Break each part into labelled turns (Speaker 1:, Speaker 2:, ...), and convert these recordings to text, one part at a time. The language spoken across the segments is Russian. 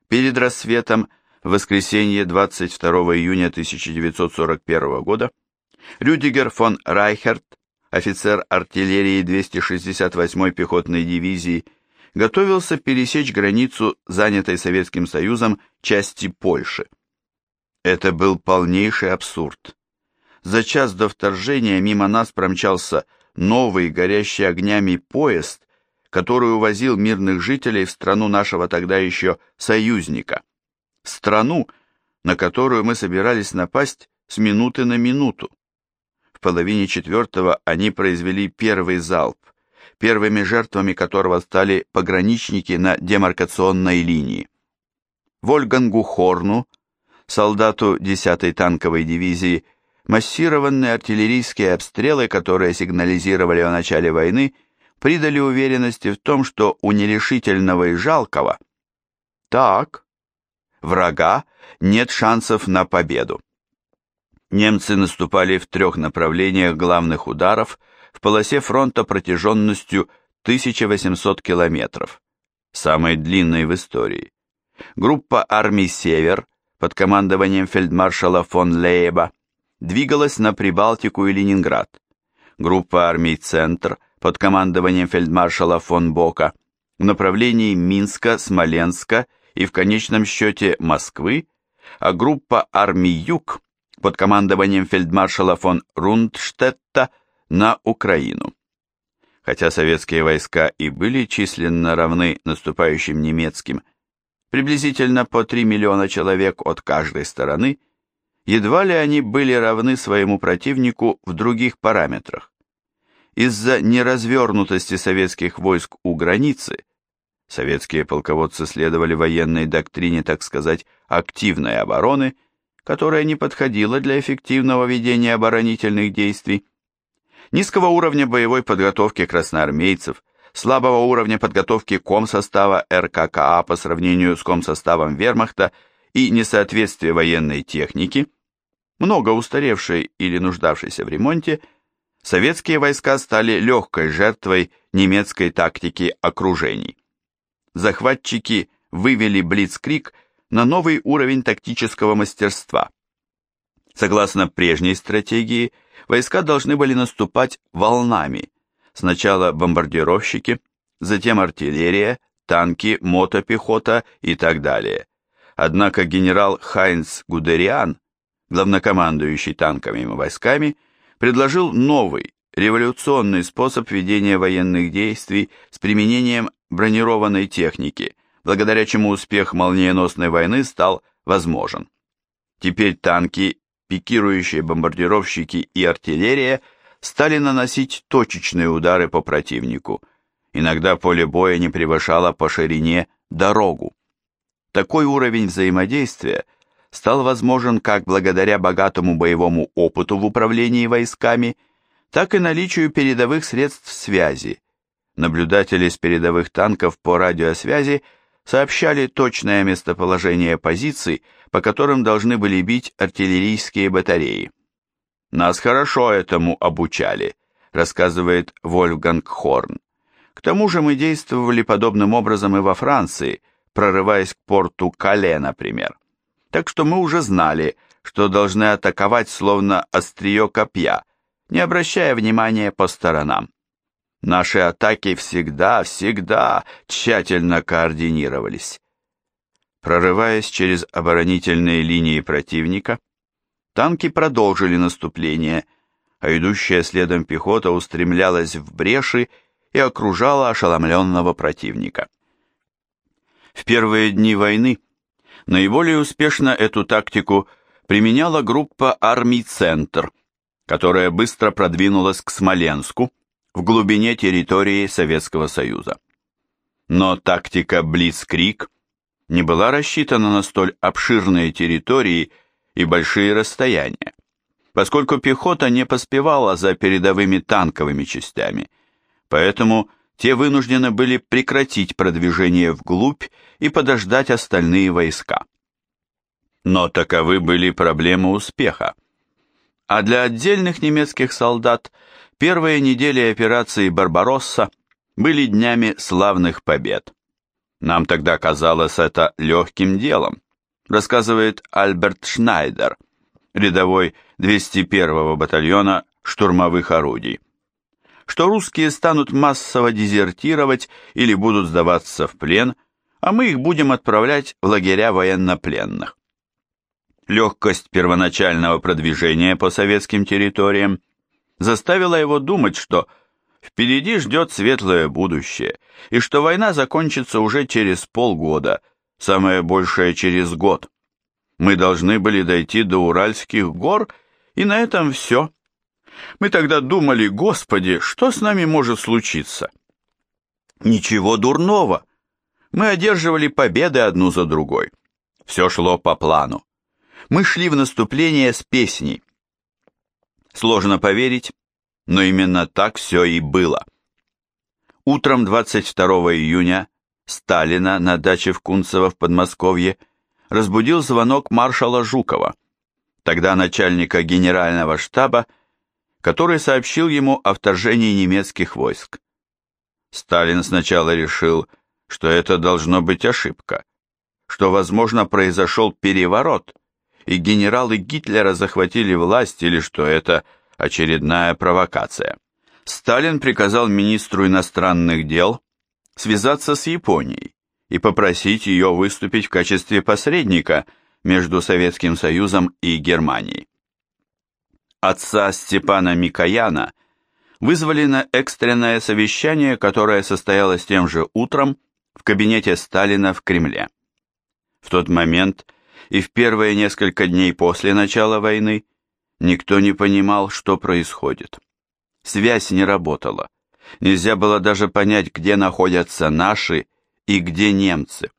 Speaker 1: Перед рассветом, в воскресенье 22 июня 1941 года, Рюдигер фон Райхерт, офицер артиллерии 268-й пехотной дивизии, готовился пересечь границу занятой Советским Союзом части Польши. Это был полнейший абсурд. За час до вторжения мимо нас промчался новый, горящий огнями поезд, который увозил мирных жителей в страну нашего тогда еще союзника. Страну, на которую мы собирались напасть с минуты на минуту. В половине четвертого они произвели первый залп, первыми жертвами которого стали пограничники на демаркационной линии. Вольфгангу Хорну, солдату 10-й танковой дивизии, массированные артиллерийские обстрелы, которые сигнализировали о начале войны, придали уверенности в том, что у нерешительного и жалкого врага нет шансов на победу. Немцы наступали в 3 направлениях главных ударов в полосе фронта протяженностью 1800 километров, самой длинной в истории. Группа армий «Север» под командованием фельдмаршала фон Лейба двигалась на Прибалтику и Ленинград. Группа армий «Центр» под командованием фельдмаршала фон Бока в направлении Минска, Смоленска и в конечном счете Москвы, а группа армий «Юг» под командованием фельдмаршала фон Рундштетта на Украину. Хотя советские войска и были численно равны наступающим немецким, приблизительно по 3 миллиона человек от каждой стороны, едва ли они были равны своему противнику в других параметрах. Из-за неразвернутости советских войск у границы, советские полководцы следовали военной доктрине, так сказать, активной обороны, которая не подходила для эффективного ведения оборонительных действий, низкого уровня боевой подготовки красноармейцев, слабого уровня подготовки комсостава РККА по сравнению с комсоставом вермахта и несоответствие военной техники, много устаревшей или нуждавшейся в ремонте, советские войска стали легкой жертвой немецкой тактики окружений. Захватчики вывели блицкриг на новый уровень тактического мастерства. Согласно прежней стратегии, войска должны были наступать волнами. Сначала бомбардировщики, затем артиллерия, танки, мотопехота и так далее. Однако генерал Хайнц Гудериан, главнокомандующий танковыми войсками, предложил новый, революционный способ ведения военных действий с применением бронированной техники, благодаря чему успех молниеносной войны стал возможен. Теперь танки, пикирующие бомбардировщики и артиллерия стали наносить точечные удары по противнику. Иногда поле боя не превышало по ширине дорогу. Такой уровень взаимодействия стал возможен как благодаря богатому боевому опыту в управлении войсками, так и наличию передовых средств связи. Наблюдатели с передовых танков по радиосвязи сообщали точное местоположение позиций, по которым должны были бить артиллерийские батареи. «Нас хорошо этому обучали», рассказывает Вольфганг Хорн. «К тому же мы действовали подобным образом и во Франции, прорываясь к порту Кале, например. Так что мы уже знали, что должны атаковать словно острие копья, не обращая внимания по сторонам. Наши атаки всегда тщательно координировались». Прорываясь через оборонительные линии противника, танки продолжили наступление, а идущая следом пехота устремлялась в бреши и окружала ошеломленного противника. В первые дни войны наиболее успешно эту тактику применяла группа армий «Центр», которая быстро продвинулась к Смоленску, в глубине территории Советского Союза. Но тактика «Блицкриг» не была рассчитана на столь обширные территории и большие расстояния, поскольку пехота не поспевала за передовыми танковыми частями, поэтому те вынуждены были прекратить продвижение вглубь и подождать остальные войска. Но таковы были проблемы успеха. А для отдельных немецких солдат первые недели операции «Барбаросса» были днями славных побед. Нам тогда казалось это легким делом, рассказывает Альберт Шнайдер, рядовой 201-го батальона штурмовых орудий, что русские станут массово дезертировать или будут сдаваться в плен, а мы их будем отправлять в лагеря военнопленных. Легкость первоначального продвижения по советским территориям заставила его думать, что впереди ждет светлое будущее, и что война закончится уже через полгода, самое большее через год. Мы должны были дойти до Уральских гор, и на этом все. Мы тогда думали: Господи, что с нами может случиться? Ничего дурного. Мы одерживали победы одну за другой. Все шло по плану. Мы шли в наступление с песней. Сложно поверить, но именно так все и было. Утром 22 июня Сталина на даче в Кунцево в Подмосковье разбудил звонок маршала Жукова, тогда начальника генерального штаба, который сообщил ему о вторжении немецких войск. Сталин сначала решил, что это должно быть ошибка, что, возможно, произошел переворот, и генералы Гитлера захватили власть, или что это очередная провокация. Сталин приказал министру иностранных дел связаться с Японией и попросить ее выступить в качестве посредника между Советским Союзом и Германией. Отца Степана Микояна вызвали на экстренное совещание, которое состоялось тем же утром в кабинете Сталина в Кремле. В тот момент и в первые несколько дней после начала войны никто не понимал, что происходит. Связь не работала. Нельзя было даже понять, где находятся наши и где немцы.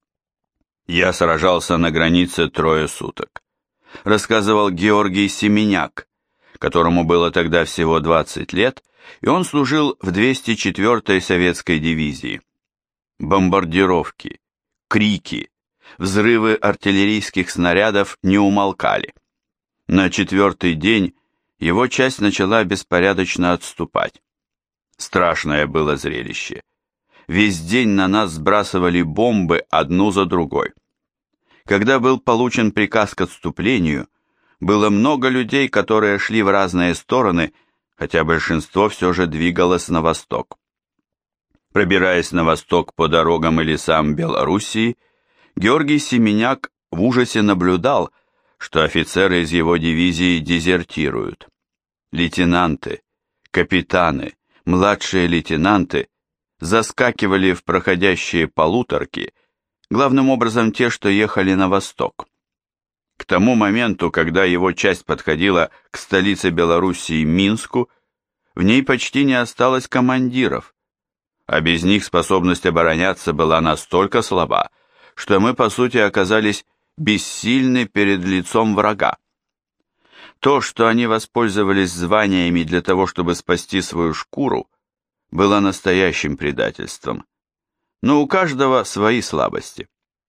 Speaker 1: «Я сражался на границе 3 суток», рассказывал Георгий Семеняк, которому было тогда всего 20 лет, и он служил в 204-й советской дивизии. Бомбардировки, крики, взрывы артиллерийских снарядов не умолкали. На 4-й день его часть начала беспорядочно отступать. Страшное было зрелище. Весь день на нас сбрасывали бомбы одну за другой. Когда был получен приказ к отступлению, было много людей, которые шли в разные стороны, хотя большинство все же двигалось на восток. Пробираясь на восток по дорогам и лесам Белоруссии, Георгий Семеняк в ужасе наблюдал, что офицеры из его дивизии дезертируют. Лейтенанты, капитаны, младшие лейтенанты заскакивали в проходящие полуторки, главным образом те, что ехали на восток. К тому моменту, когда его часть подходила к столице Белоруссии Минску, в ней почти не осталось командиров, а без них способность обороняться была настолько слаба, что мы, по сути, оказались бессильны перед лицом врага. То, что они воспользовались званиями для того, чтобы спасти свою шкуру, было настоящим предательством. Но у каждого свои слабости.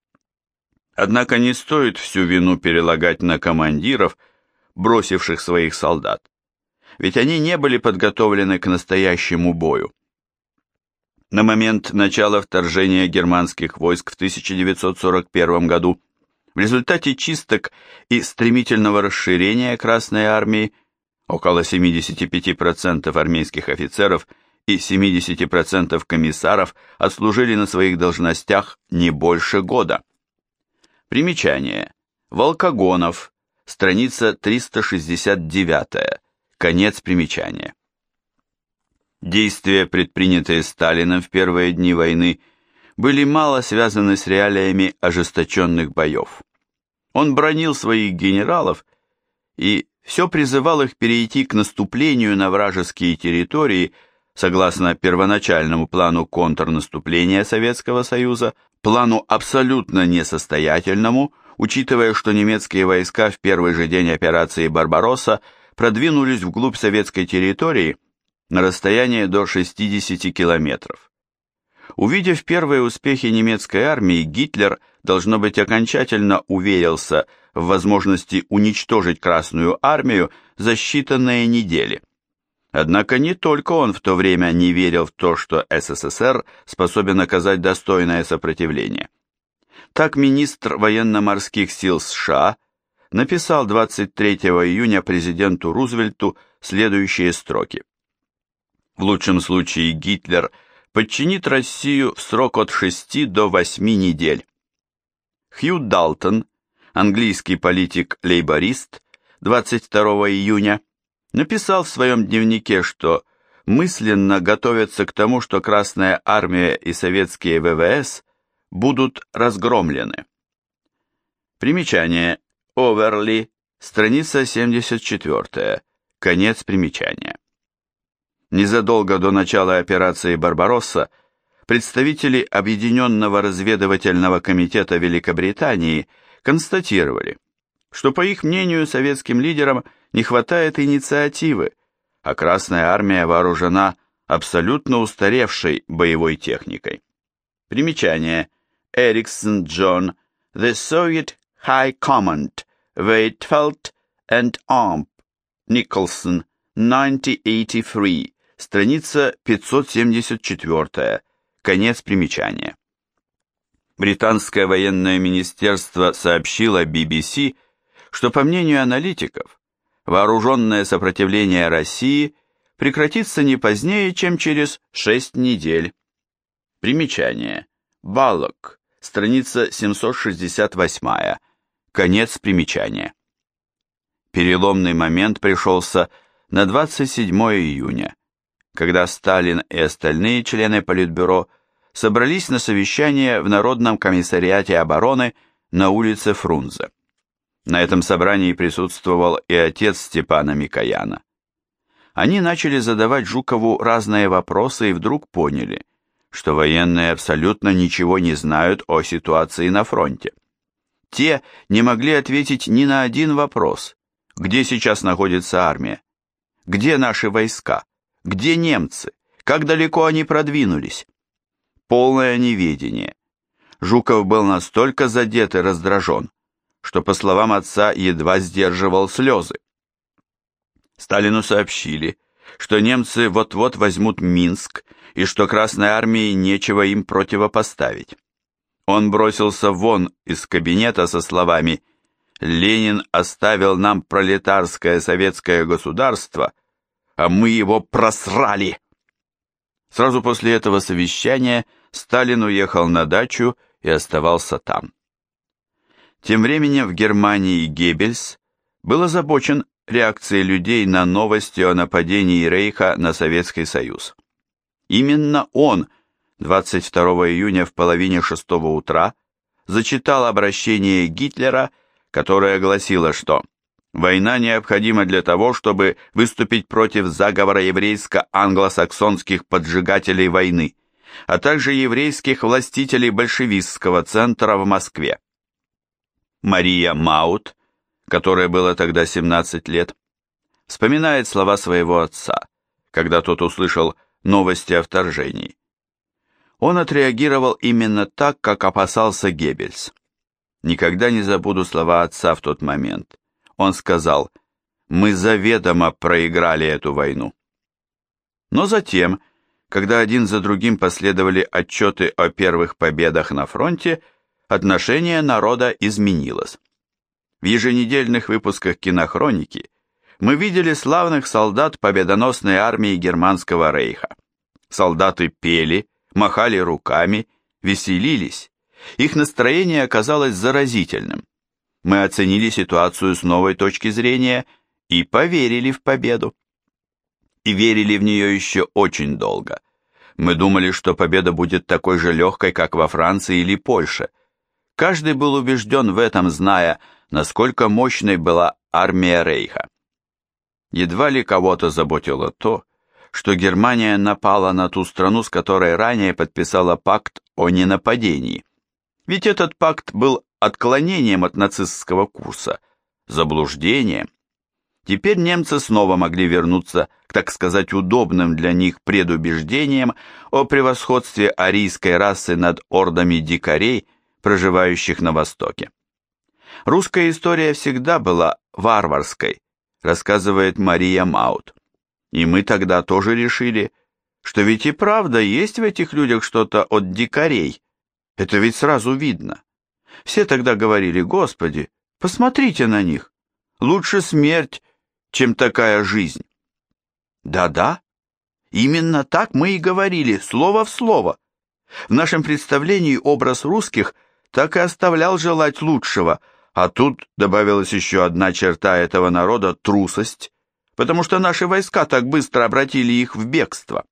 Speaker 1: Однако не стоит всю вину перелагать на командиров, бросивших своих солдат, ведь они не были подготовлены к настоящему бою. На момент начала вторжения германских войск в 1941 году, в результате чисток и стремительного расширения Красной Армии, около 75% армейских офицеров и 70% комиссаров отслужили на своих должностях не больше года. Примечание. Волкогонов, страница 369, конец примечания. Действия, предпринятые Сталином в первые дни войны, были мало связаны с реалиями ожесточенных боев. Он бранил своих генералов и все призывал их перейти к наступлению на вражеские территории согласно первоначальному плану контрнаступления Советского Союза, плану абсолютно несостоятельному, учитывая, что немецкие войска в первый же день операции «Барбаросса» продвинулись вглубь советской территории на расстояние до 60 километров. Увидев первые успехи немецкой армии, Гитлер, должно быть, окончательно уверился в возможности уничтожить Красную армию за считанные недели. Однако не только он в то время не верил в то, что СССР способен оказать достойное сопротивление. Так министр военно-морских сил США написал 23 июня президенту Рузвельту следующие строки. В лучшем случае Гитлер подчинит Россию в срок от 6 до 8 недель. Хью Далтон, английский политик-лейборист, 22 июня, написал в своем дневнике, что мысленно готовятся к тому, что Красная Армия и советские ВВС будут разгромлены. Примечание. Оверли, страница 74, конец примечания. Незадолго до начала операции «Барбаросса» представители Объединенного разведывательного комитета Великобритании констатировали, что, по их мнению, советским лидерам не хватает инициативы, а Красная Армия вооружена абсолютно устаревшей боевой техникой. Примечание. Эриксон Джон, The Soviet High Command, Weitfeld and Arp, Nicholson, 1983, страница 574, конец примечания. Британское военное министерство сообщило BBC, что, по мнению аналитиков, вооруженное сопротивление России прекратится не позднее, чем через 6 недель. Примечание. Баллок, страница 768, конец примечания. Переломный момент пришелся на 27 июня, когда Сталин и остальные члены Политбюро собрались на совещание в Народном комиссариате обороны на улице Фрунзе. На этом собрании присутствовал и отец Степана Микояна. Они начали задавать Жукову разные вопросы и вдруг поняли, что военные абсолютно ничего не знают о ситуации на фронте. Те не могли ответить ни на один вопрос. Где сейчас находится армия? Где наши войска? Где немцы? Как далеко они продвинулись? Полное неведение. Жуков был настолько задет и раздражен, что, по словам отца, едва сдерживал слезы. Сталину сообщили, что немцы вот-вот возьмут Минск и что Красной Армии нечего им противопоставить. Он бросился вон из кабинета со словами «Ленин оставил нам пролетарское советское государство, а мы его просрали». Сразу после этого совещания Сталин уехал на дачу и оставался там. Тем временем в Германии Геббельс был озабочен реакцией людей на новости о нападении Рейха на Советский Союз. Именно он 22 июня в половине 6 утра зачитал обращение Гитлера, которое гласило, что «война необходима для того, чтобы выступить против заговора еврейско-англосаксонских поджигателей войны, а также еврейских властителей большевистского центра в Москве». Мария Маут, которой было тогда 17 лет, вспоминает слова своего отца, когда тот услышал новости о вторжении. Он отреагировал именно так, как опасался Геббельс. Никогда не забуду слова отца в тот момент. Он сказал: «Мы заведомо проиграли эту войну». Но затем, когда один за другим последовали отчеты о первых победах на фронте, отношение народа изменилось. В еженедельных выпусках кинохроники мы видели славных солдат победоносной армии Германского рейха. Солдаты пели, махали руками, веселились. Их настроение оказалось заразительным. Мы оценили ситуацию с новой точки зрения и поверили в победу. И верили в нее еще очень долго. Мы думали, что победа будет такой же легкой, как во Франции или Польше. Каждый был убежден в этом, зная, насколько мощной была армия Рейха. Едва ли кого-то заботило то, что Германия напала на ту страну, с которой ранее подписала пакт о ненападении. Ведь этот пакт был отклонением от нацистского курса, заблуждением. Теперь немцы снова могли вернуться к, так сказать, удобным для них предубеждениям о превосходстве арийской расы над ордами дикарей, проживающих на Востоке. Русская история всегда была варварской, рассказывает Мария Маут. И мы тогда тоже решили, что ведь и правда есть в этих людях что-то от дикарей. Это ведь сразу видно. Все тогда говорили: Господи, посмотрите на них. Лучше смерть, чем такая жизнь. Да-да, именно так мы и говорили, слово в слово. В нашем представлении образ русских так и оставлял желать лучшего, а тут добавилась еще одна черта этого народа — трусость, потому что наши войска так быстро обратили их в бегство.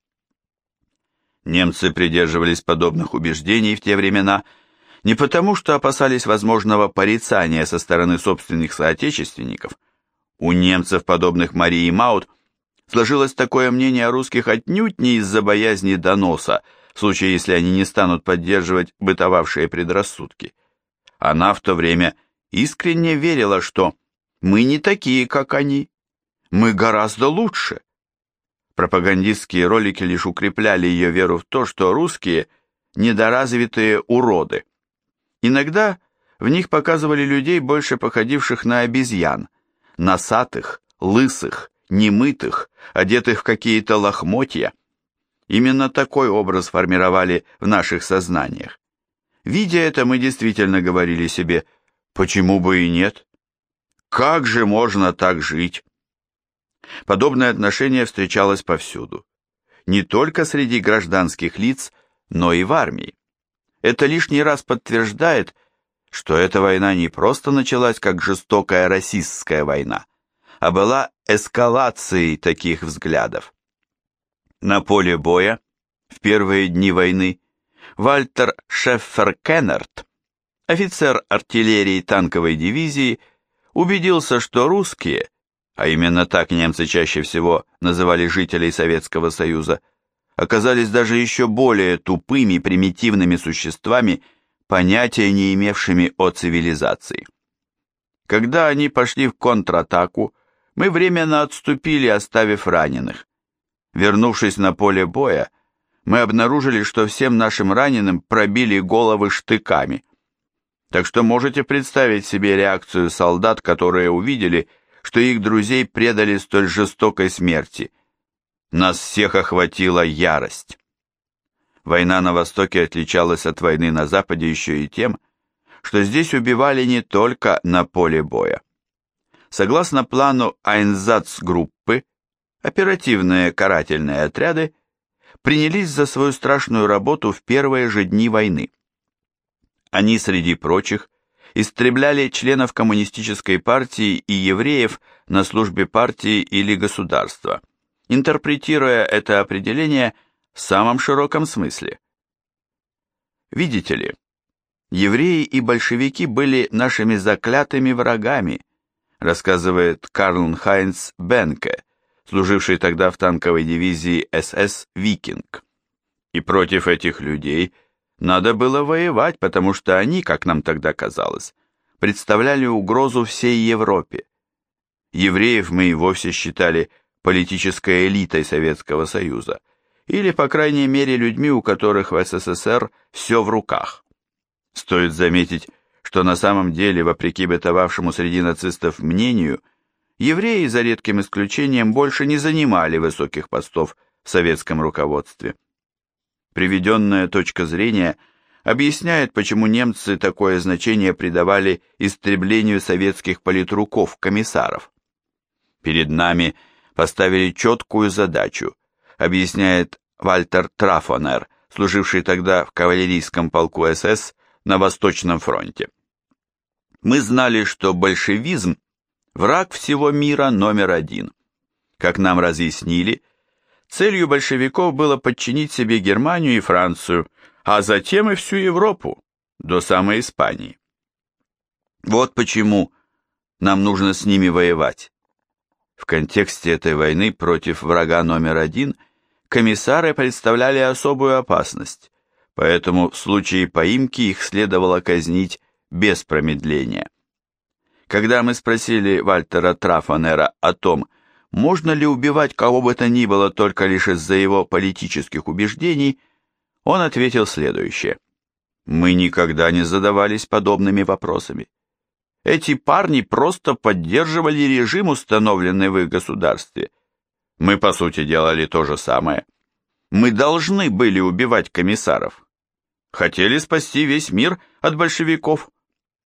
Speaker 1: Немцы придерживались подобных убеждений в те времена не потому, что опасались возможного порицания со стороны собственных соотечественников. У немцев, подобных Марии Маут, сложилось такое мнение о русских отнюдь не из-за боязни доноса, в случае, если они не станут поддерживать бытовавшие предрассудки. Она в то время искренне верила, что мы не такие, как они, мы гораздо лучше. Пропагандистские ролики лишь укрепляли ее веру в то, что русские – недоразвитые уроды. Иногда в них показывали людей, больше походивших на обезьян, носатых, лысых, немытых, одетых в какие-то лохмотья. Именно такой образ формировали в наших сознаниях. Видя это, мы действительно говорили себе: почему бы и нет? Как же можно так жить? Подобное отношение встречалось повсюду. Не только среди гражданских лиц, но и в армии. Это лишний раз подтверждает, что эта война не просто началась как жестокая расистская война, а была эскалацией таких взглядов. На поле боя в первые дни войны Вальтер Шеффер-Кеннард, офицер артиллерии танковой дивизии, убедился, что русские, а именно так немцы чаще всего называли жителей Советского Союза, оказались даже еще более тупыми, примитивными существами, понятия не имевшими о цивилизации. Когда они пошли в контратаку, мы временно отступили, оставив раненых. Вернувшись на поле боя, мы обнаружили, что всем нашим раненым пробили головы штыками. Так что можете представить себе реакцию солдат, которые увидели, что их друзей предали столь жестокой смерти. Нас всех охватила ярость. Война на Востоке отличалась от войны на Западе еще и тем, что здесь убивали не только на поле боя. Согласно плану Айнзац-группы, оперативные карательные отряды принялись за свою страшную работу в первые же дни войны. Они, среди прочих, истребляли членов коммунистической партии и евреев на службе партии или государства, интерпретируя это определение в самом широком смысле. Видите ли, евреи и большевики были нашими заклятыми врагами, рассказывает Карл-Хайнц Бенке, служивший тогда в танковой дивизии СС «Викинг». И против этих людей надо было воевать, потому что они, как нам тогда казалось, представляли угрозу всей Европе. Евреев мы и вовсе считали политической элитой Советского Союза, или, по крайней мере, людьми, у которых в СССР все в руках. Стоит заметить, что на самом деле, вопреки бытовавшему среди нацистов мнению, евреи, за редким исключением, больше не занимали высоких постов в советском руководстве. Приведенная точка зрения объясняет, почему немцы такое значение придавали истреблению советских политруков, комиссаров. Перед нами поставили четкую задачу, объясняет Вальтер Трафонер, служивший тогда в кавалерийском полку СС на Восточном фронте. Мы знали, что большевизм – враг всего мира номер один. Как нам разъяснили, целью большевиков было подчинить себе Германию и Францию, а затем и всю Европу, до самой Испании. Вот почему нам нужно с ними воевать. В контексте этой войны против врага номер один комиссары представляли особую опасность, поэтому в случае поимки их следовало казнить без промедления. Когда мы спросили Вальтера Трафонера о том, можно ли убивать кого бы то ни было только лишь из-за его политических убеждений, он ответил следующее: «Мы никогда не задавались подобными вопросами. Эти парни просто поддерживали режим, установленный в их государстве. Мы, по сути, делали то же самое. Мы должны были убивать комиссаров. Хотели спасти весь мир от большевиков.